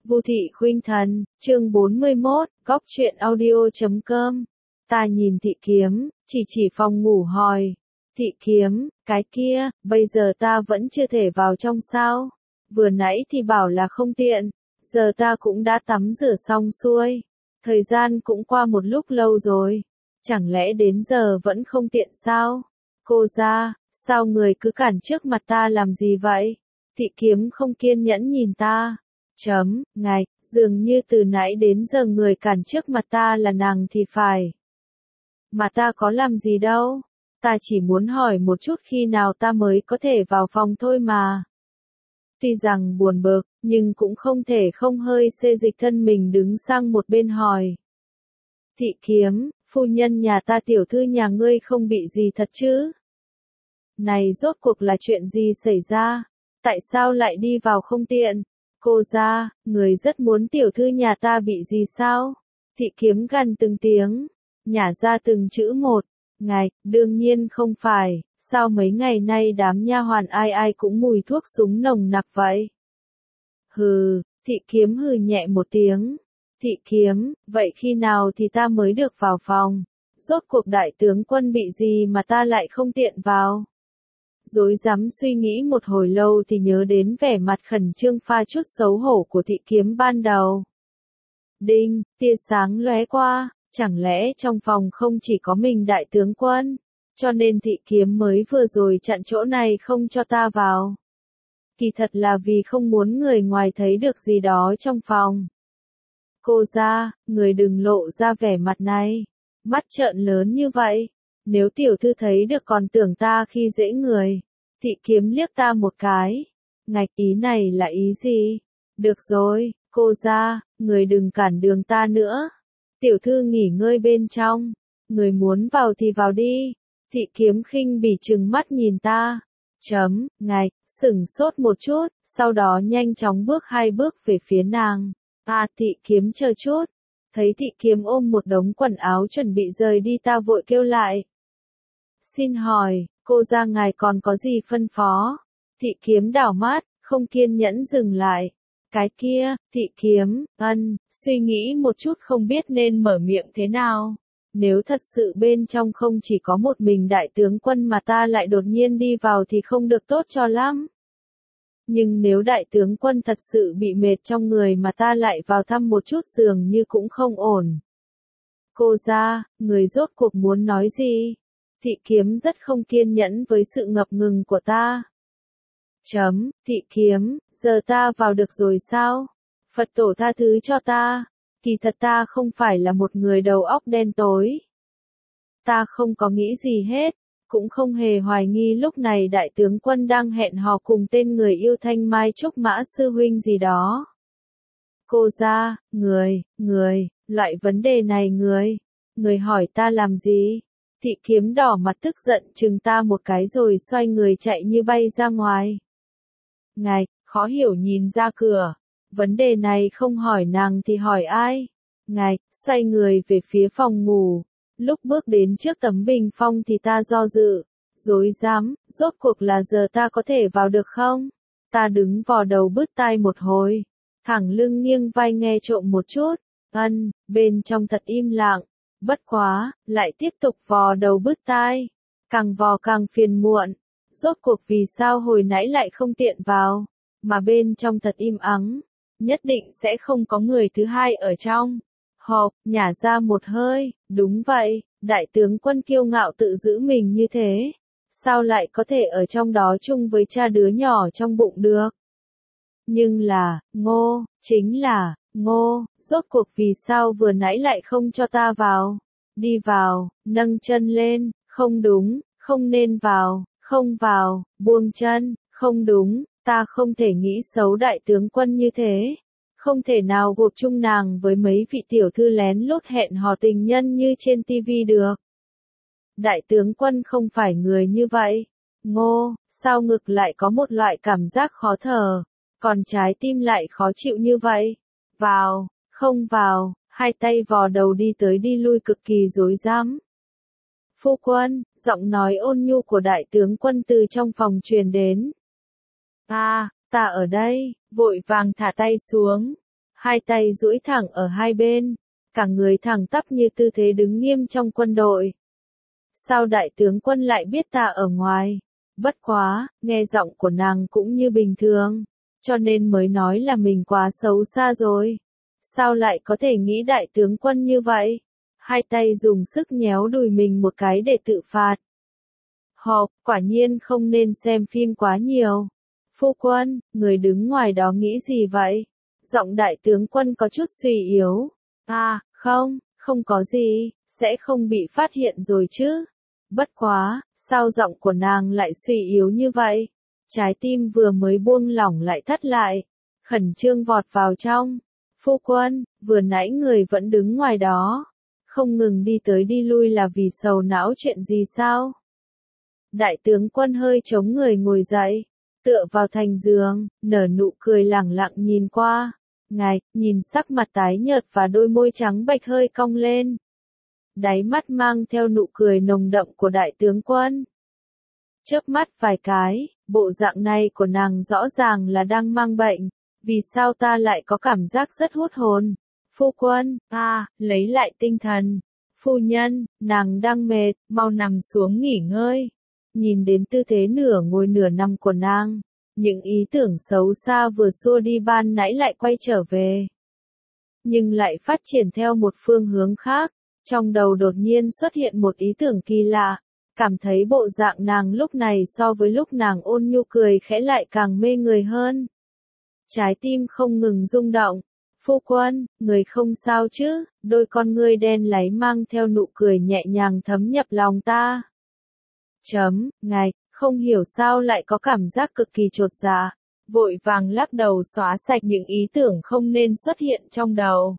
Vu Thị Khuynh Thần, chương 41, góc truyện audio.com. Ta nhìn Thị Kiếm, chỉ phòng ngủ hỏi. Thị Kiếm, cái kia, bây giờ ta vẫn chưa thể vào trong sao? Vừa nãy thì bảo là không tiện, giờ ta cũng đã tắm rửa xong xuôi. Thời gian cũng qua một lúc lâu rồi. Chẳng lẽ đến giờ vẫn không tiện sao? Cô ra, sao người cứ cản trước mặt ta làm gì vậy? Thị Kiếm không kiên nhẫn nhìn ta. Ngài, dường như từ nãy đến giờ người cản trước mặt ta là nàng thì phải. Mà ta có làm gì đâu. Ta chỉ muốn hỏi một chút khi nào ta mới có thể vào phòng thôi mà. Tuy rằng buồn bực, nhưng cũng không thể không hơi xê dịch thân mình đứng sang một bên hỏi. Thị Kiếm, phu nhân nhà ta tiểu thư nhà ngươi không bị gì thật chứ? Này rốt cuộc là chuyện gì xảy ra? Tại sao lại đi vào không tiện? Cô ra, người rất muốn tiểu thư nhà ta bị gì sao? Thị Kiếm gằn từng tiếng, nhả ra từng chữ một. Ngài, đương nhiên không phải, sao mấy ngày nay đám nha hoàn ai ai cũng mùi thuốc súng nồng nặc vậy? Hừ, Thị Kiếm hừ nhẹ một tiếng. Thị Kiếm, vậy khi nào thì ta mới được vào phòng? Rốt cuộc đại tướng quân bị gì mà ta lại không tiện vào? Rối rắm suy nghĩ một hồi lâu thì nhớ đến vẻ mặt khẩn trương pha chút xấu hổ của Thị Kiếm ban đầu. Đinh, tia sáng lóe qua, chẳng lẽ trong phòng không chỉ có mình đại tướng quân, cho nên Thị Kiếm mới vừa rồi chặn chỗ này không cho ta vào. Kỳ thật là vì không muốn người ngoài thấy được gì đó trong phòng. Cô ra, người đừng lộ ra vẻ mặt này, mắt trợn lớn như vậy. Nếu tiểu thư thấy được còn tưởng ta khi dễ người. Thị Kiếm liếc ta một cái. Ngạch, ý này là ý gì? Được rồi, cô ra, người đừng cản đường ta nữa. Tiểu thư nghỉ ngơi bên trong. Người muốn vào thì vào đi. Thị Kiếm khinh bỉ trừng mắt nhìn ta. Ngạch, sửng sốt một chút, sau đó nhanh chóng bước 2 bước về phía nàng. Thị Kiếm chờ chút. Thấy Thị Kiếm ôm một đống quần áo chuẩn bị rời đi ta vội kêu lại. Xin hỏi, cô ra ngài còn có gì phân phó? Thị Kiếm đảo mắt, không kiên nhẫn dừng lại. Cái kia, Thị Kiếm, suy nghĩ một chút không biết nên mở miệng thế nào. Nếu thật sự bên trong không chỉ có một mình đại tướng quân mà ta lại đột nhiên đi vào thì không được tốt cho lắm. Nhưng nếu đại tướng quân thật sự bị mệt trong người mà ta lại vào thăm một chút dường như cũng không ổn. Cô ra, người rốt cuộc muốn nói gì? Thị Kiếm rất không kiên nhẫn với sự ngập ngừng của ta. Thị Kiếm, giờ ta vào được rồi sao? Phật tổ tha thứ cho ta. Kỳ thật ta không phải là một người đầu óc đen tối. Ta không có nghĩ gì hết, cũng không hề hoài nghi lúc này đại tướng quân đang hẹn hò cùng tên người yêu Thanh Mai Trúc Mã sư huynh gì đó. Cô ra, loại vấn đề này người hỏi ta làm gì? Thị Kiếm đỏ mặt tức giận chừng ta một cái rồi xoay người chạy như bay ra ngoài. Ngài, khó hiểu nhìn ra cửa. Vấn đề này không hỏi nàng thì hỏi ai? Ngài, xoay người về phía phòng ngủ. Lúc bước đến trước tấm bình phong thì ta do dự. Rối rắm, rốt cuộc là giờ ta có thể vào được không? Ta đứng vò đầu bứt tai một hồi. Thẳng lưng nghiêng vai nghe trộm một chút. Bên trong thật im lặng. Bất quá, lại tiếp tục vò đầu bứt tai. Càng vò càng phiền muộn. Rốt cuộc vì sao hồi nãy lại không tiện vào. Mà bên trong thật im ắng. Nhất định sẽ không có người thứ hai ở trong. Hộp, nhả ra một hơi. Đúng vậy, đại tướng quân kiêu ngạo tự giữ mình như thế. Sao lại có thể ở trong đó chung với cha đứa nhỏ trong bụng được? Nhưng là, chính là, rốt cuộc vì sao vừa nãy lại không cho ta vào? Đi vào, nâng chân lên, không đúng, không nên vào, không vào, buông chân, không đúng, ta không thể nghĩ xấu đại tướng quân như thế. Không thể nào gộp chung nàng với mấy vị tiểu thư lén lút hẹn hò tình nhân như trên tivi được. Đại tướng quân không phải người như vậy. Sao ngực lại có một loại cảm giác khó thở, còn trái tim lại khó chịu như vậy? Vào, không vào, hai tay vò đầu đi tới đi lui cực kỳ rối rắm. Phu quân, giọng nói ôn nhu của đại tướng quân từ trong phòng truyền đến. Ta ở đây, vội vàng thả tay xuống. hai tay duỗi thẳng ở hai bên, cả người thẳng tắp như tư thế đứng nghiêm trong quân đội. Sao đại tướng quân lại biết ta ở ngoài? Bất quá, nghe giọng của nàng cũng như bình thường, cho nên mới nói là mình quá xấu xa rồi. Sao lại có thể nghĩ đại tướng quân như vậy? Hai tay dùng sức nhéo đùi mình một cái để tự phạt. Hộp, quả nhiên không nên xem phim quá nhiều. Phu quân, người đứng ngoài đó nghĩ gì vậy? Giọng đại tướng quân có chút suy yếu. À, không có gì, sẽ không bị phát hiện rồi chứ. Bất quá, sao giọng của nàng lại suy yếu như vậy? Trái tim vừa mới buông lỏng lại thắt lại, khẩn trương vọt vào trong. Phu quân, vừa nãy người vẫn đứng ngoài đó, không ngừng đi tới đi lui là vì sầu não chuyện gì sao? Đại tướng quân hơi chống người ngồi dậy, tựa vào thành giường, nở nụ cười lẳng lặng nhìn qua. Ngài, nhìn sắc mặt tái nhợt và đôi môi trắng bệch hơi cong lên. Đáy mắt mang theo nụ cười nồng đậm của đại tướng quân. Chớp mắt vài cái, bộ dạng này của nàng rõ ràng là đang mang bệnh. Vì sao ta lại có cảm giác rất hút hồn? Phu quân, lấy lại tinh thần. Phu nhân, nàng đang mệt, mau nằm xuống nghỉ ngơi. Nhìn đến tư thế nửa ngồi nửa nằm của nàng, những ý tưởng xấu xa vừa xua đi ban nãy lại quay trở về. Nhưng lại phát triển theo một phương hướng khác, trong đầu đột nhiên xuất hiện một ý tưởng kỳ lạ, cảm thấy bộ dạng nàng lúc này so với lúc nàng ôn nhu cười khẽ lại càng mê người hơn. Trái tim không ngừng rung động. Phu quân, người không sao chứ? Đôi con ngươi đen láy mang theo nụ cười nhẹ nhàng thấm nhập lòng ta. Ngài, không hiểu sao lại có cảm giác cực kỳ chột dạ, vội vàng lắc đầu xóa sạch những ý tưởng không nên xuất hiện trong đầu.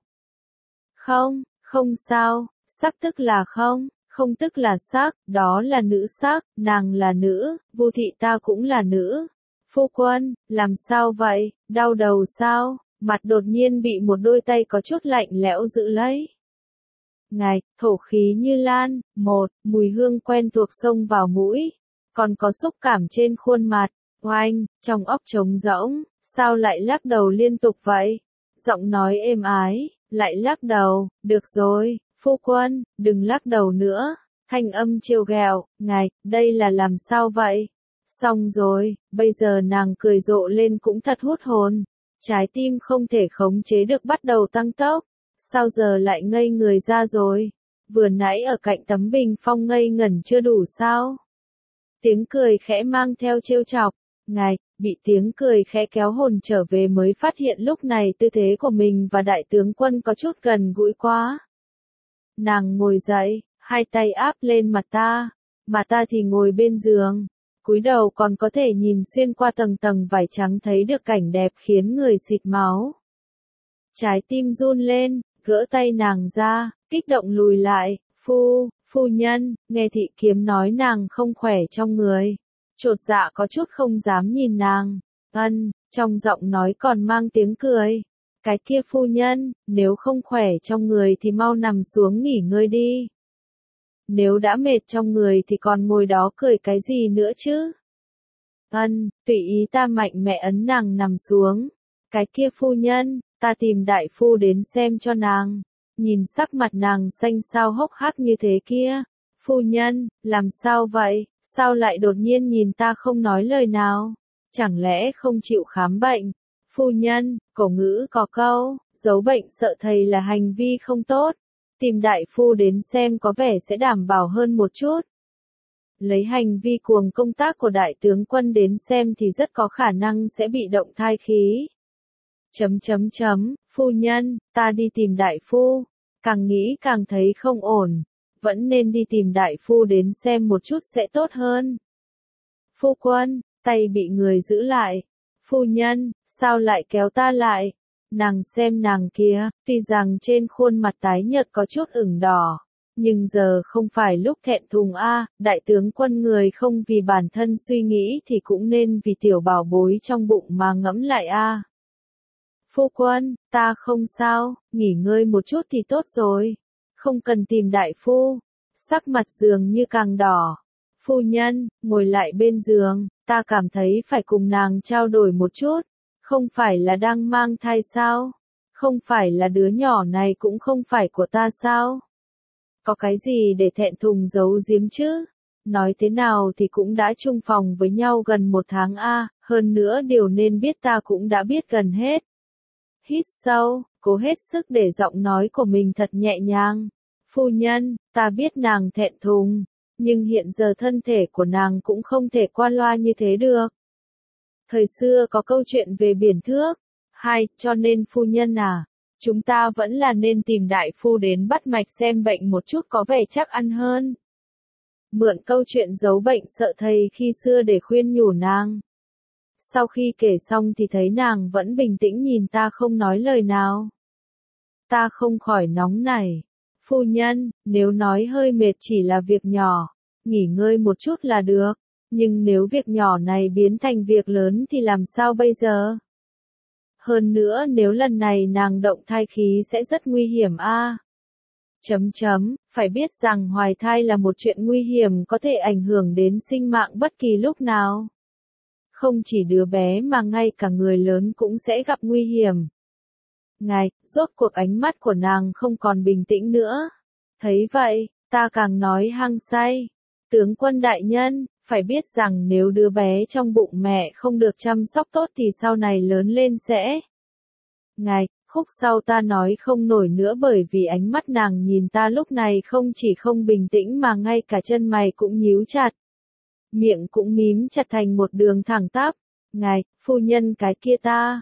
Không sao, sắc tức là không tức là sắc, đó là nữ sắc, nàng là nữ, Vu thị ta cũng là nữ. Phu quân, làm sao vậy, đau đầu sao? Mặt đột nhiên bị một đôi tay có chút lạnh lẽo giữ lấy. Ngài, thổ khí như lan, mùi hương quen thuộc xông vào mũi, còn có xúc cảm trên khuôn mặt. Oanh, trong óc trống rỗng, sao lại lắc đầu liên tục vậy? Giọng nói êm ái, lại lắc đầu, được rồi, phu quân, đừng lắc đầu nữa. Thanh âm trêu ghẹo, ngài, đây là làm sao vậy? Xong rồi, bây giờ nàng cười rộ lên cũng thật hút hồn. Trái tim không thể khống chế được bắt đầu tăng tốc. Sao giờ lại ngây người ra rồi? Vừa nãy ở cạnh tấm bình phong ngây ngẩn chưa đủ sao? Tiếng cười khẽ mang theo trêu chọc. Ngài, bị tiếng cười khẽ kéo hồn trở về mới phát hiện lúc này tư thế của mình và đại tướng quân có chút gần gũi quá. Nàng ngồi dậy, hai tay áp lên mặt ta, mà ta thì ngồi bên giường. Cúi đầu còn có thể nhìn xuyên qua tầng tầng vải trắng thấy được cảnh đẹp khiến người xịt máu. Trái tim run lên, gỡ tay nàng ra, kích động lùi lại. Phu nhân, nghe thị kiếm nói nàng không khỏe trong người. Chột dạ có chút không dám nhìn nàng. Trong giọng nói còn mang tiếng cười. Cái kia phu nhân, nếu không khỏe trong người thì mau nằm xuống nghỉ ngơi đi. Nếu đã mệt trong người thì còn ngồi đó cười cái gì nữa chứ? Tùy ý ta mạnh mẽ ấn nàng nằm xuống. Cái kia phu nhân, ta tìm đại phu đến xem cho nàng. Nhìn sắc mặt nàng xanh xao hốc hác như thế kia. Phu nhân, làm sao vậy? Sao lại đột nhiên nhìn ta không nói lời nào? Chẳng lẽ không chịu khám bệnh? Phu nhân, cổ ngữ có câu, giấu bệnh sợ thầy là hành vi không tốt. Tìm đại phu đến xem có vẻ sẽ đảm bảo hơn một chút. Lấy hành vi cuồng công tác của đại tướng quân đến xem thì rất có khả năng sẽ bị động thai khí. Phu nhân, ta đi tìm đại phu. Càng nghĩ càng thấy không ổn. Vẫn nên đi tìm đại phu đến xem một chút sẽ tốt hơn. Phu quân, tay bị người giữ lại. Phu nhân, sao lại kéo ta lại? Nàng xem nàng kia, tuy rằng trên khuôn mặt tái nhợt có chút ửng đỏ. Nhưng giờ không phải lúc thẹn thùng đại tướng quân người không vì bản thân suy nghĩ thì cũng nên vì tiểu bảo bối trong bụng mà ngẫm lại Phu quân, ta không sao, nghỉ ngơi một chút thì tốt rồi. Không cần tìm đại phu. Sắc mặt dường như càng đỏ. Phu nhân, ngồi lại bên giường, ta cảm thấy phải cùng nàng trao đổi một chút. Không phải là đang mang thai sao? Không phải là đứa nhỏ này cũng không phải của ta sao? Có cái gì để thẹn thùng giấu giếm chứ? Nói thế nào thì cũng đã chung phòng với nhau gần 1 tháng hơn nữa điều nên biết ta cũng đã biết gần hết. Hít sâu, cố hết sức để giọng nói của mình thật nhẹ nhàng. Phu nhân, ta biết nàng thẹn thùng, nhưng hiện giờ thân thể của nàng cũng không thể qua loa như thế được. Thời xưa có câu chuyện về biển thước, cho nên phu nhân chúng ta vẫn là nên tìm đại phu đến bắt mạch xem bệnh một chút có vẻ chắc ăn hơn. Mượn câu chuyện giấu bệnh sợ thầy khi xưa để khuyên nhủ nàng. Sau khi kể xong thì thấy nàng vẫn bình tĩnh nhìn ta không nói lời nào. Ta không khỏi nóng nảy. Phu nhân, nếu nói hơi mệt chỉ là việc nhỏ, nghỉ ngơi một chút là được. Nhưng nếu việc nhỏ này biến thành việc lớn thì làm sao bây giờ? Hơn nữa nếu lần này nàng động thai khí sẽ rất nguy hiểm phải biết rằng hoài thai là một chuyện nguy hiểm có thể ảnh hưởng đến sinh mạng bất kỳ lúc nào. Không chỉ đứa bé mà ngay cả người lớn cũng sẽ gặp nguy hiểm. Ngài, rốt cuộc ánh mắt của nàng không còn bình tĩnh nữa. Thấy vậy, ta càng nói hăng say. Tướng quân đại nhân, phải biết rằng nếu đứa bé trong bụng mẹ không được chăm sóc tốt thì sau này lớn lên sẽ... Ngài, khúc sau ta nói không nổi nữa bởi vì ánh mắt nàng nhìn ta lúc này không chỉ không bình tĩnh mà ngay cả chân mày cũng nhíu chặt. Miệng cũng mím chặt thành một đường thẳng tắp. Ngài, phu nhân cái kia ta...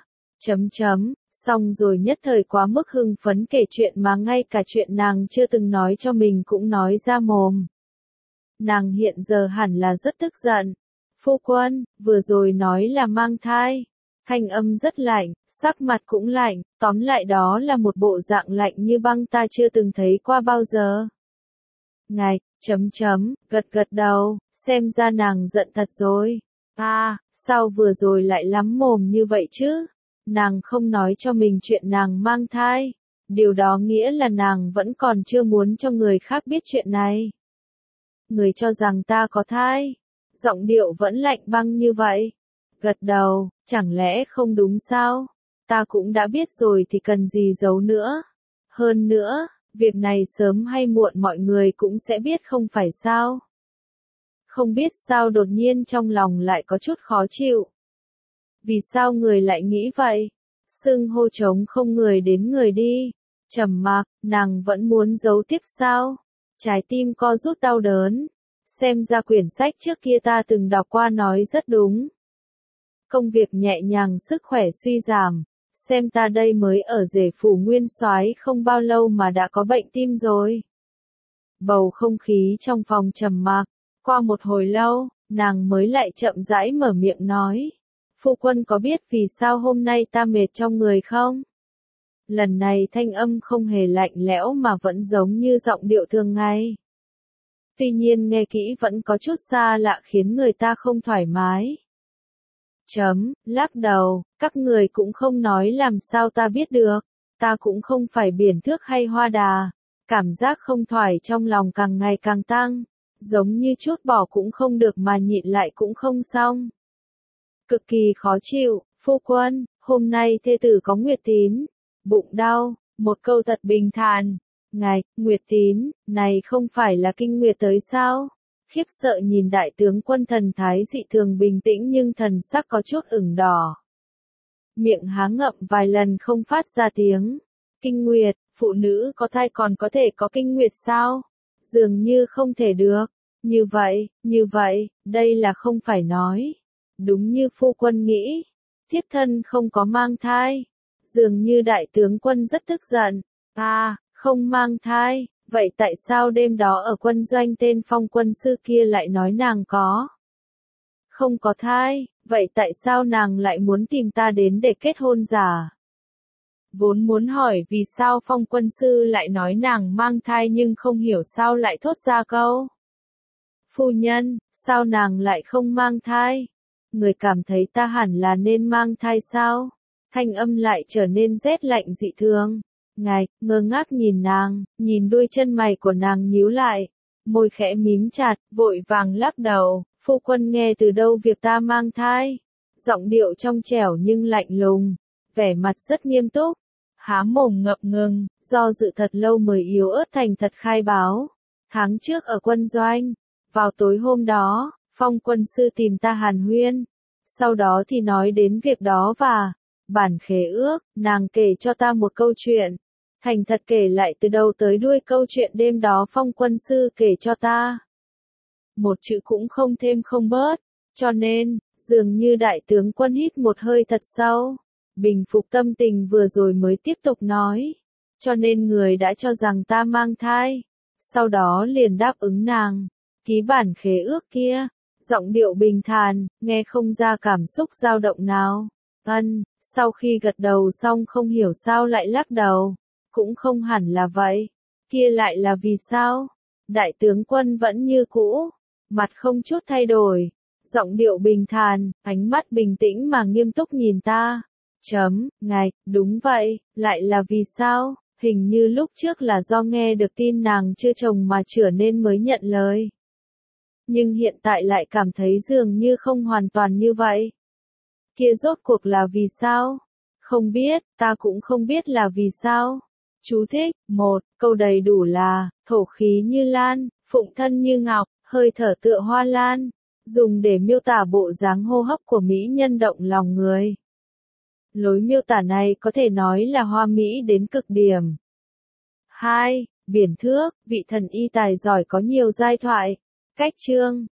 Xong rồi nhất thời quá mức hưng phấn kể chuyện mà ngay cả chuyện nàng chưa từng nói cho mình cũng nói ra mồm. Nàng hiện giờ hẳn là rất tức giận. Phu quân, vừa rồi nói là mang thai. Thanh âm rất lạnh, sắc mặt cũng lạnh, tóm lại đó là một bộ dạng lạnh như băng ta chưa từng thấy qua bao giờ. Ngài, gật gật đầu, xem ra nàng giận thật rồi. Sao vừa rồi lại lắm mồm như vậy chứ? Nàng không nói cho mình chuyện nàng mang thai. Điều đó nghĩa là nàng vẫn còn chưa muốn cho người khác biết chuyện này. Người cho rằng ta có thai. Giọng điệu vẫn lạnh băng như vậy. Gật đầu, chẳng lẽ không đúng sao? Ta cũng đã biết rồi thì cần gì giấu nữa. Hơn nữa, việc này sớm hay muộn mọi người cũng sẽ biết không phải sao? Không biết sao đột nhiên trong lòng lại có chút khó chịu. Vì sao người lại nghĩ vậy? Xưng hô trống không người đến người đi. Trầm mặc, nàng vẫn muốn giấu tiếp sao? Trái tim co rút đau đớn. Xem ra quyển sách trước kia ta từng đọc qua nói rất đúng. Công việc nhẹ nhàng sức khỏe suy giảm. Xem ta đây mới ở rể phủ nguyên soái không bao lâu mà đã có bệnh tim rồi. Bầu không khí trong phòng trầm mặc. Qua một hồi lâu, nàng mới lại chậm rãi mở miệng nói. Phu quân có biết vì sao hôm nay ta mệt trong người không? Lần này thanh âm không hề lạnh lẽo mà vẫn giống như giọng điệu thường ngày. Tuy nhiên nghe kỹ vẫn có chút xa lạ khiến người ta không thoải mái. Lắc đầu, các người cũng không nói làm sao ta biết được. Ta cũng không phải biển thước hay hoa đà. Cảm giác không thoải trong lòng càng ngày càng tăng. Giống như chút bỏ cũng không được mà nhịn lại cũng không xong. Cực kỳ khó chịu, phu quân, hôm nay thê tử có nguyệt tín. Bụng đau, một câu thật bình thản. Ngài, nguyệt tín, này không phải là kinh nguyệt tới sao? Khiếp sợ nhìn đại tướng quân thần thái dị thường bình tĩnh nhưng thần sắc có chút ửng đỏ. Miệng há ngậm vài lần không phát ra tiếng. Kinh nguyệt, phụ nữ có thai còn có thể có kinh nguyệt sao? Dường như không thể được. Như vậy, đây là không phải nói. Đúng như phu quân nghĩ. Thiếp thân không có mang thai. Dường như đại tướng quân rất tức giận. Không mang thai. Vậy tại sao đêm đó ở quân doanh tên Phong quân sư kia lại nói nàng có? Không có thai, vậy tại sao nàng lại muốn tìm ta đến để kết hôn giả? Vốn muốn hỏi vì sao Phong quân sư lại nói nàng mang thai nhưng không hiểu sao lại thốt ra câu. Phu nhân, sao nàng lại không mang thai? Người cảm thấy ta hẳn là nên mang thai sao? Thanh âm lại trở nên rét lạnh dị thường. Ngài, ngơ ngác nhìn nàng, nhìn đuôi chân mày của nàng nhíu lại. Môi khẽ mím chặt, vội vàng lắc đầu. Phu quân nghe từ đâu việc ta mang thai? Giọng điệu trong trẻo nhưng lạnh lùng. Vẻ mặt rất nghiêm túc. há mồm ngập ngừng, do dự thật lâu mới yếu ớt thành thật khai báo. Tháng trước ở quân doanh, vào tối hôm đó, Phong quân sư tìm ta hàn huyên. Sau đó thì nói đến việc đó và bản khế ước, nàng kể cho ta một câu chuyện. Thành thật kể lại từ đầu tới đuôi câu chuyện đêm đó Phong quân sư kể cho ta. Một chữ cũng không thêm không bớt, cho nên, dường như đại tướng quân hít một hơi thật sâu, bình phục tâm tình vừa rồi mới tiếp tục nói. Cho nên người đã cho rằng ta mang thai, sau đó liền đáp ứng nàng, ký bản khế ước kia, giọng điệu bình thản, nghe không ra cảm xúc dao động nào. Sau khi gật đầu xong không hiểu sao lại lắc đầu, cũng không hẳn là vậy, kia lại là vì sao? Đại tướng quân vẫn như cũ, mặt không chút thay đổi, giọng điệu bình thản, ánh mắt bình tĩnh mà nghiêm túc nhìn ta. Ngài, đúng vậy, lại là vì sao? Hình như lúc trước là do nghe được tin nàng chưa chồng mà trở nên mới nhận lời. Nhưng hiện tại lại cảm thấy dường như không hoàn toàn như vậy. Kia rốt cuộc là vì sao? Không biết, ta cũng không biết là vì sao. Chú thích, 1, câu đầy đủ là, thổ khí như lan, phụng thân như ngọc, hơi thở tựa hoa lan, dùng để miêu tả bộ dáng hô hấp của mỹ nhân động lòng người. Lối miêu tả này có thể nói là hoa mỹ đến cực điểm. 2. Biển thước, vị thần y tài giỏi có nhiều giai thoại. Cách chương